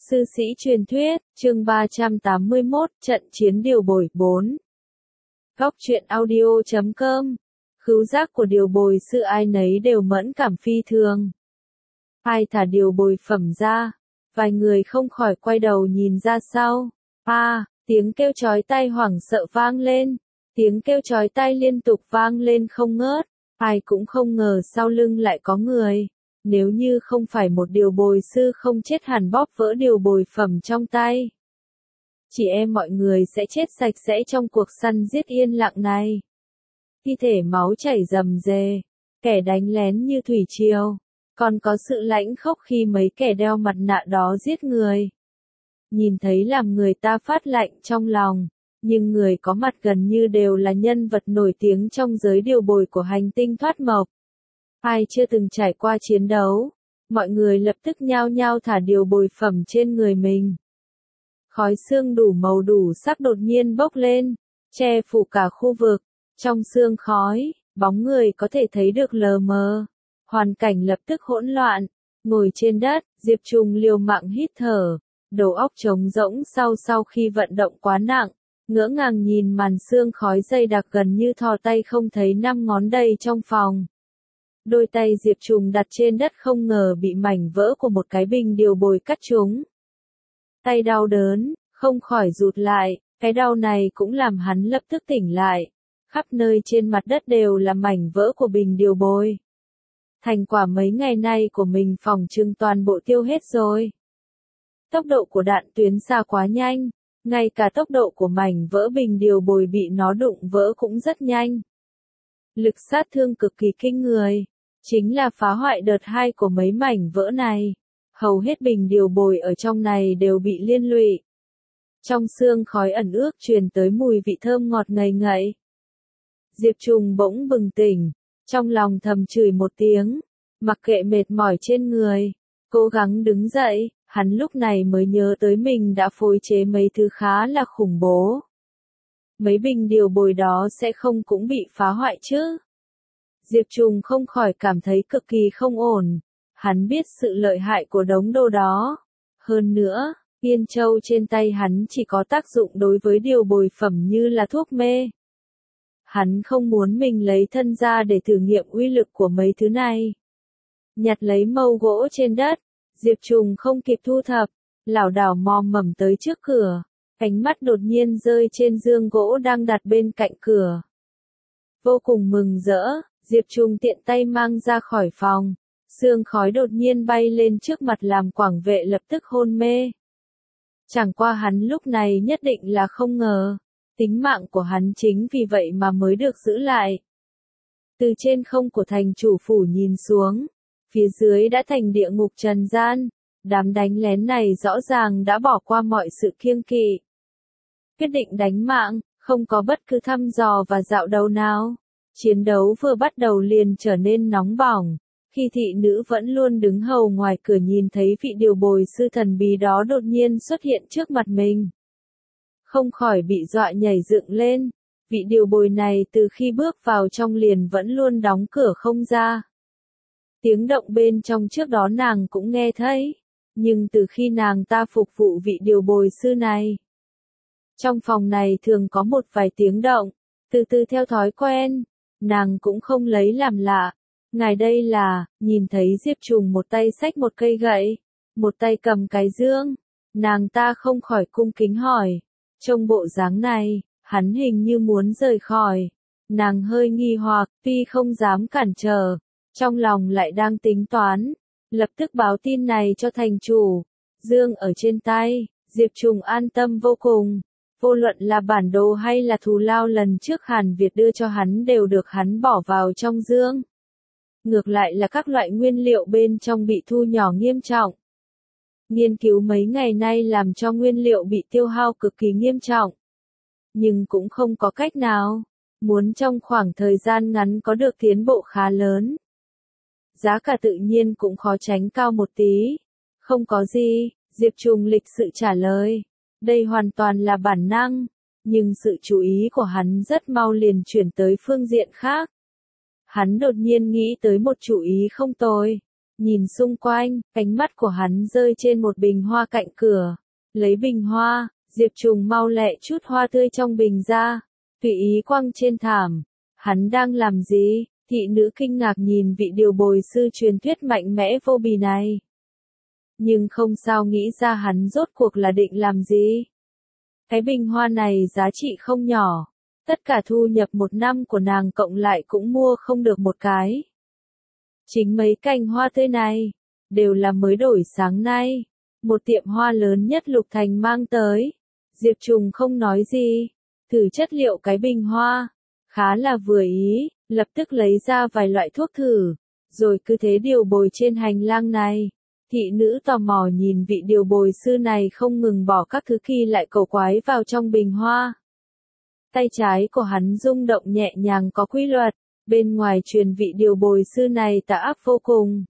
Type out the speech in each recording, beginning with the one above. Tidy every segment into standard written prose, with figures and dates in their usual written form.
Sư sĩ truyền thuyết, chương 381, trận chiến điều bồi 4. Góc truyện audio.com. Khứu giác của điều bồi sư ai nấy đều mẫn cảm phi thường. Ai thả điều bồi phẩm ra, vài người không khỏi quay đầu nhìn ra sau. Tiếng kêu chói tai hoảng sợ vang lên, tiếng kêu chói tai liên tục vang lên không ngớt. Ai cũng không ngờ sau lưng lại có người. Nếu như không phải một điều bồi sư không chết hẳn bóp vỡ điều bồi phẩm trong tay, chị em mọi người sẽ chết sạch sẽ trong cuộc săn giết yên lặng này. Thi thể máu chảy rầm rề, kẻ đánh lén như thủy triều, còn có sự lãnh khốc khi mấy kẻ đeo mặt nạ đó giết người. Nhìn thấy làm người ta phát lạnh trong lòng, nhưng người có mặt gần như đều là nhân vật nổi tiếng trong giới điều bồi của hành tinh thoát mộc. Ai chưa từng trải qua chiến đấu, mọi người lập tức nhao nhao thả điều bồi phẩm trên người mình. Khói xương đủ màu đủ sắc đột nhiên bốc lên, che phủ cả khu vực. Trong xương khói, bóng người có thể thấy được lờ mờ. Hoàn cảnh lập tức hỗn loạn. Ngồi trên đất, Diệp Trùng liều mạng hít thở, đầu óc trống rỗng sau khi vận động quá nặng. Ngỡ ngàng nhìn màn xương khói dày đặc gần như thò tay không thấy 5 ngón đây trong phòng. Đôi tay Diệp Trùng đặt trên đất không ngờ bị mảnh vỡ của một cái bình điều bồi cắt trúng. Tay đau đớn, không khỏi rụt lại, cái đau này cũng làm hắn lập tức tỉnh lại. Khắp nơi trên mặt đất đều là mảnh vỡ của bình điều bồi. Thành quả mấy ngày nay của mình phòng trưng toàn bộ tiêu hết rồi. Tốc độ của đạn tuyến xa quá nhanh, ngay cả tốc độ của mảnh vỡ bình điều bồi bị nó đụng vỡ cũng rất nhanh. Lực sát thương cực kỳ kinh người, chính là phá hoại đợt 2 của mấy mảnh vỡ này. Hầu hết bình điều bồi ở trong này đều bị liên lụy. Trong xương khói ẩn ước truyền tới mùi vị thơm ngọt ngậy ngậy. Diệp Trùng bỗng bừng tỉnh, trong lòng thầm chửi một tiếng, mặc kệ mệt mỏi trên người, cố gắng đứng dậy, hắn lúc này mới nhớ tới mình đã phối chế mấy thứ khá là khủng bố. Mấy bình điều bồi đó sẽ không cũng bị phá hoại chứ? Diệp Trùng không khỏi cảm thấy cực kỳ không ổn. Hắn biết sự lợi hại của đống đồ đó. Hơn nữa, Yên Châu trên tay hắn chỉ có tác dụng đối với điều bồi phẩm như là thuốc mê. Hắn không muốn mình lấy thân ra để thử nghiệm uy lực của mấy thứ này. Nhặt lấy mâu gỗ trên đất, Diệp Trùng không kịp thu thập, lảo đảo mò mẫm tới trước cửa. Ánh mắt đột nhiên rơi trên giường gỗ đang đặt bên cạnh cửa. Vô cùng mừng rỡ, Diệp Trùng tiện tay mang ra khỏi phòng. Sương khói đột nhiên bay lên trước mặt làm quảng vệ lập tức hôn mê. Chẳng qua hắn lúc này nhất định là không ngờ, tính mạng của hắn chính vì vậy mà mới được giữ lại. Từ trên không của thành chủ phủ nhìn xuống, phía dưới đã thành địa ngục trần gian. Đám đánh lén này rõ ràng đã bỏ qua mọi sự kiêng kỵ. Quyết định đánh mạng, không có bất cứ thăm dò và dạo đầu nào. Chiến đấu vừa bắt đầu liền trở nên nóng bỏng. Khi thị nữ vẫn luôn đứng hầu ngoài cửa nhìn thấy vị điều bồi sư thần bí đó đột nhiên xuất hiện trước mặt mình. Không khỏi bị dọa nhảy dựng lên. Vị điều bồi này từ khi bước vào trong liền vẫn luôn đóng cửa không ra. Tiếng động bên trong trước đó nàng cũng nghe thấy. Nhưng từ khi nàng ta phục vụ vị điều bồi sư này, trong phòng này thường có một vài tiếng động. Từ từ theo thói quen, nàng cũng không lấy làm lạ. Ngài đây là, nhìn thấy Diệp Trùng một tay xách một cây gậy, một tay cầm cái dương. Nàng ta không khỏi cung kính hỏi. Trông bộ dáng này, hắn hình như muốn rời khỏi. Nàng hơi nghi hoặc, tuy không dám cản trở, trong lòng lại đang tính toán. Lập tức báo tin này cho thành chủ. Dương ở trên tay, Diệp Trùng an tâm vô cùng. Vô luận là bản đồ hay là thù lao lần trước Hàn Việt đưa cho hắn đều được hắn bỏ vào trong dương. Ngược lại là các loại nguyên liệu bên trong bị thu nhỏ nghiêm trọng. Nghiên cứu mấy ngày nay làm cho nguyên liệu bị tiêu hao cực kỳ nghiêm trọng. Nhưng cũng không có cách nào. Muốn trong khoảng thời gian ngắn có được tiến bộ khá lớn. Giá cả tự nhiên cũng khó tránh cao một tí. Không có gì, Diệp Trùng lịch sự trả lời. Đây hoàn toàn là bản năng. Nhưng sự chú ý của hắn rất mau liền chuyển tới phương diện khác. Hắn đột nhiên nghĩ tới một chủ ý không tồi. nhìn xung quanh, ánh mắt của hắn rơi trên một bình hoa cạnh cửa. Lấy bình hoa, Diệp Trùng mau lẹ chút hoa tươi trong bình ra, tùy ý quăng trên thảm. Hắn đang làm gì? Thị nữ kinh ngạc nhìn vị điều bồi sư truyền thuyết mạnh mẽ vô bì này. Nhưng không sao nghĩ ra hắn rốt cuộc là định làm gì. Cái bình hoa này giá trị không nhỏ. Tất cả thu nhập một năm của nàng cộng lại cũng mua không được một cái. Chính mấy cành hoa tươi này, đều là mới đổi sáng nay. Một tiệm hoa lớn nhất Lục Thành mang tới. Diệp Trùng không nói gì. Thử chất liệu cái bình hoa. Khá là vừa ý, lập tức lấy ra vài loại thuốc thử. Rồi cứ thế điều bồi trên hành lang này. Thị nữ tò mò nhìn vị điều bồi sư này không ngừng bỏ các thứ kỳ lại cầu quái vào trong bình hoa. Tay trái của hắn rung động nhẹ nhàng có quy luật, bên ngoài truyền vị điều bồi sư này tà ác vô cùng.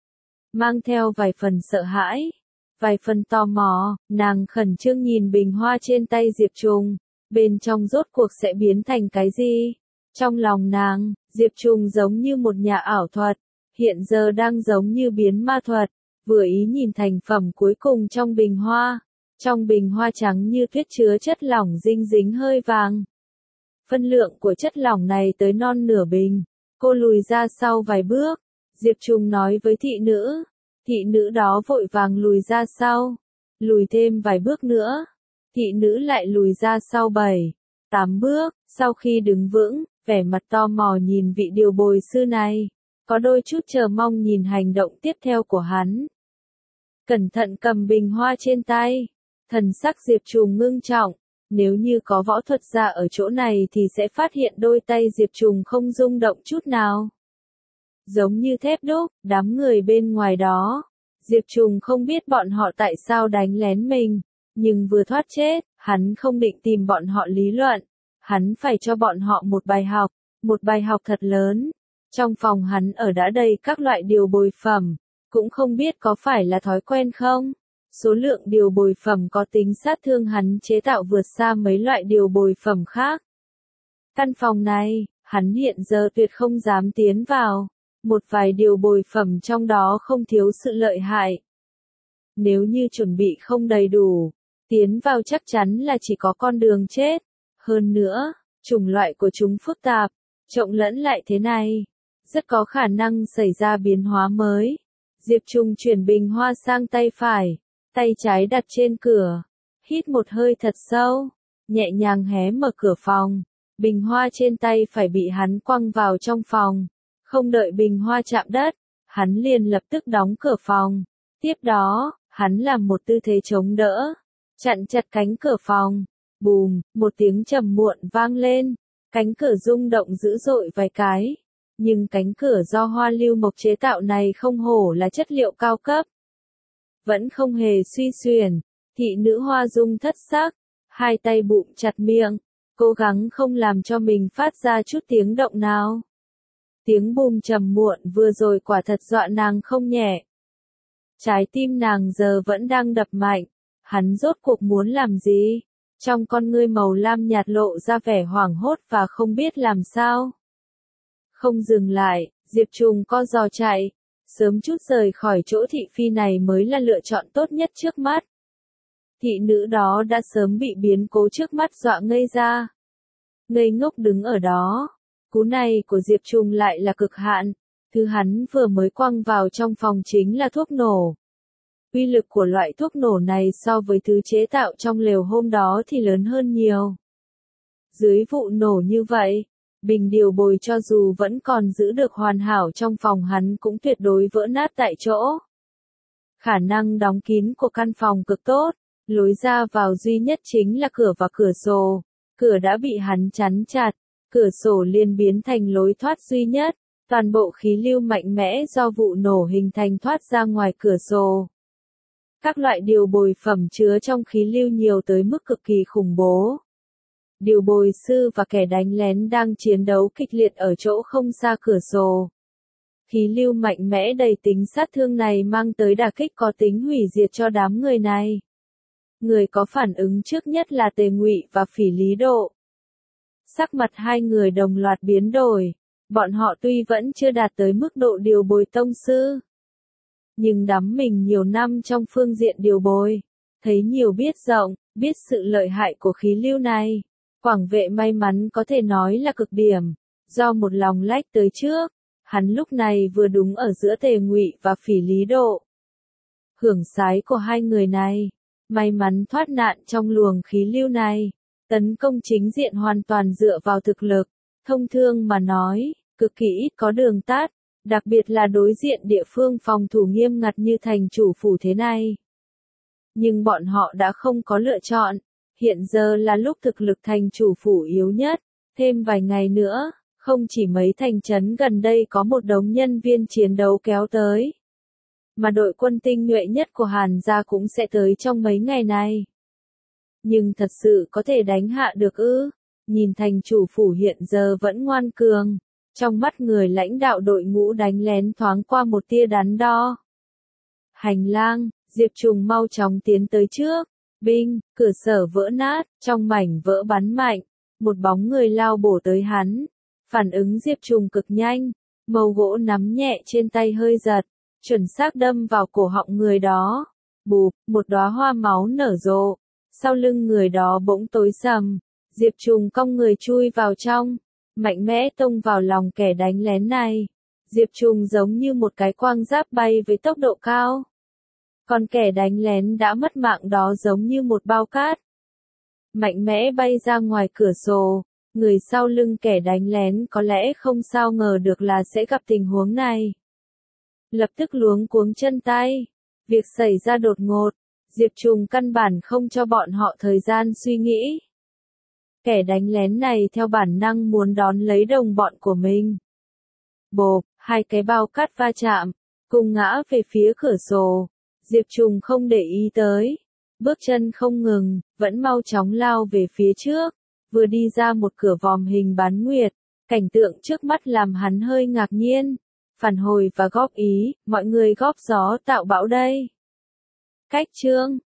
Mang theo vài phần sợ hãi, vài phần tò mò, nàng khẩn trương nhìn bình hoa trên tay Diệp Trùng, bên trong rốt cuộc sẽ biến thành cái gì? Trong lòng nàng, Diệp Trùng giống như một nhà ảo thuật, hiện giờ đang giống như biến ma thuật, vừa ý nhìn thành phẩm cuối cùng trong bình hoa. Trong bình hoa trắng như tuyết chứa chất lỏng dinh dính hơi vàng. Phân lượng của chất lỏng này tới non nửa bình. Cô lùi ra sau vài bước. Diệp Trùng nói với thị nữ. Thị nữ đó vội vàng lùi ra sau. Lùi thêm vài bước nữa. Thị nữ lại lùi ra sau 7, 8 bước. Sau khi đứng vững, vẻ mặt tò mò nhìn vị điều bồi sư này. Có đôi chút chờ mong nhìn hành động tiếp theo của hắn. Cẩn thận cầm bình hoa trên tay. Thần sắc Diệp Trùng ngưng trọng. Nếu như có võ thuật gia ở chỗ này thì sẽ phát hiện đôi tay Diệp Trùng không rung động chút nào. Giống như thép đúc, đám người bên ngoài đó. Diệp Trùng không biết bọn họ tại sao đánh lén mình. Nhưng vừa thoát chết, hắn không định tìm bọn họ lý luận. Hắn phải cho bọn họ một bài học thật lớn. Trong phòng hắn ở đã đầy các loại điều bồi phẩm. Cũng không biết có phải là thói quen không? Số lượng điều bồi phẩm có tính sát thương hắn chế tạo vượt xa mấy loại điều bồi phẩm khác. Căn phòng này, hắn hiện giờ tuyệt không dám tiến vào. Một vài điều bồi phẩm trong đó không thiếu sự lợi hại. Nếu như chuẩn bị không đầy đủ, tiến vào chắc chắn là chỉ có con đường chết. Hơn nữa, chủng loại của chúng phức tạp, trộn lẫn lại thế này, rất có khả năng xảy ra biến hóa mới. Diệp Trùng chuyển bình hoa sang tay phải. Tay trái đặt trên cửa, hít một hơi thật sâu, nhẹ nhàng hé mở cửa phòng. Bình hoa trên tay phải bị hắn quăng vào trong phòng. Không đợi bình hoa chạm đất, hắn liền lập tức đóng cửa phòng. Tiếp đó, hắn làm một tư thế chống đỡ, chặn chặt cánh cửa phòng. Bùm, một tiếng trầm muộn vang lên, cánh cửa rung động dữ dội vài cái. Nhưng cánh cửa do hoa lưu mộc chế tạo này không hổ là chất liệu cao cấp. Vẫn không hề suy xuyển, thị nữ Hoa Dung thất sắc, hai tay bụm chặt miệng, cố gắng không làm cho mình phát ra chút tiếng động nào. Tiếng bùm trầm muộn vừa rồi quả thật dọa nàng không nhẹ. Trái tim nàng giờ vẫn đang đập mạnh, hắn rốt cuộc muốn làm gì? Trong con ngươi màu lam nhạt lộ ra vẻ hoảng hốt và không biết làm sao. Không dừng lại, Diệp Trùng co giò chạy. Sớm chút rời khỏi chỗ thị phi này mới là lựa chọn tốt nhất trước mắt. Thị nữ đó đã sớm bị biến cố trước mắt dọa ngây ra. Ngây ngốc đứng ở đó. Cú này của Diệp Trùng lại là cực hạn. Thứ hắn vừa mới quăng vào trong phòng chính là thuốc nổ. Uy lực của loại thuốc nổ này so với thứ chế tạo trong lều hôm đó thì lớn hơn nhiều. Dưới vụ nổ như vậy, bình điều bồi cho dù vẫn còn giữ được hoàn hảo trong phòng hắn cũng tuyệt đối vỡ nát tại chỗ. Khả năng đóng kín của căn phòng cực tốt, lối ra vào duy nhất chính là cửa và cửa sổ. Cửa đã bị hắn chắn chặt, cửa sổ liền biến thành lối thoát duy nhất, toàn bộ khí lưu mạnh mẽ do vụ nổ hình thành thoát ra ngoài cửa sổ. Các loại điều bồi phẩm chứa trong khí lưu nhiều tới mức cực kỳ khủng bố. Điều bồi sư và kẻ đánh lén đang chiến đấu kịch liệt ở chỗ không xa cửa sổ. Khí lưu mạnh mẽ đầy tính sát thương này mang tới đả kích có tính hủy diệt cho đám người này. Người có phản ứng trước nhất là Tề Ngụy và Phỉ Lý Độ. Sắc mặt hai người đồng loạt biến đổi, bọn họ tuy vẫn chưa đạt tới mức độ điều bồi tông sư, nhưng đắm mình nhiều năm trong phương diện điều bồi, thấy nhiều biết rộng, biết sự lợi hại của khí lưu này. Quảng Vệ may mắn có thể nói là cực điểm, do một lòng lách tới trước, hắn lúc này vừa đúng ở giữa Tề Ngụy và Phỉ Lý Độ. Hưởng sái của hai người này, may mắn thoát nạn trong luồng khí lưu này, tấn công chính diện hoàn toàn dựa vào thực lực, thông thường mà nói, cực kỳ ít có đường tắt, đặc biệt là đối diện địa phương phòng thủ nghiêm ngặt như thành chủ phủ thế này. Nhưng bọn họ đã không có lựa chọn, hiện giờ là lúc thực lực thành chủ phủ yếu nhất, thêm vài ngày nữa, không chỉ mấy thành trấn gần đây có một đống nhân viên chiến đấu kéo tới, mà đội quân tinh nhuệ nhất của Hàn gia cũng sẽ tới trong mấy ngày này. Nhưng thật sự có thể đánh hạ được ư? Nhìn thành chủ phủ hiện giờ vẫn ngoan cường, trong mắt người lãnh đạo đội ngũ đánh lén thoáng qua một tia đắn đo. Hành lang, Diệp Trùng mau chóng tiến tới trước, binh, cửa sở vỡ nát, trong mảnh vỡ bắn mạnh, một bóng người lao bổ tới hắn. Phản ứng Diệp Trùng cực nhanh, mâu gỗ nắm nhẹ trên tay hơi giật, chuẩn xác đâm vào cổ họng người đó. Bụp, một đóa hoa máu nở rộ, sau lưng người đó bỗng tối sầm, Diệp Trùng cong người chui vào trong, mạnh mẽ tông vào lòng kẻ đánh lén này. Diệp Trùng giống như một cái quang giáp bay với tốc độ cao. Còn kẻ đánh lén đã mất mạng đó giống như một bao cát. Mạnh mẽ bay ra ngoài cửa sổ, người sau lưng kẻ đánh lén có lẽ không sao ngờ được là sẽ gặp tình huống này. Lập tức luống cuống chân tay. Việc xảy ra đột ngột, Diệp Trùng căn bản không cho bọn họ thời gian suy nghĩ. Kẻ đánh lén này theo bản năng muốn đón lấy đồng bọn của mình. Bộp, hai cái bao cát va chạm, cùng ngã về phía cửa sổ. Diệp Trùng không để ý tới, bước chân không ngừng, vẫn mau chóng lao về phía trước, vừa đi ra một cửa vòm hình bán nguyệt, cảnh tượng trước mắt làm hắn hơi ngạc nhiên. Phản hồi và góp ý, mọi người góp gió tạo bão đây. Cách chương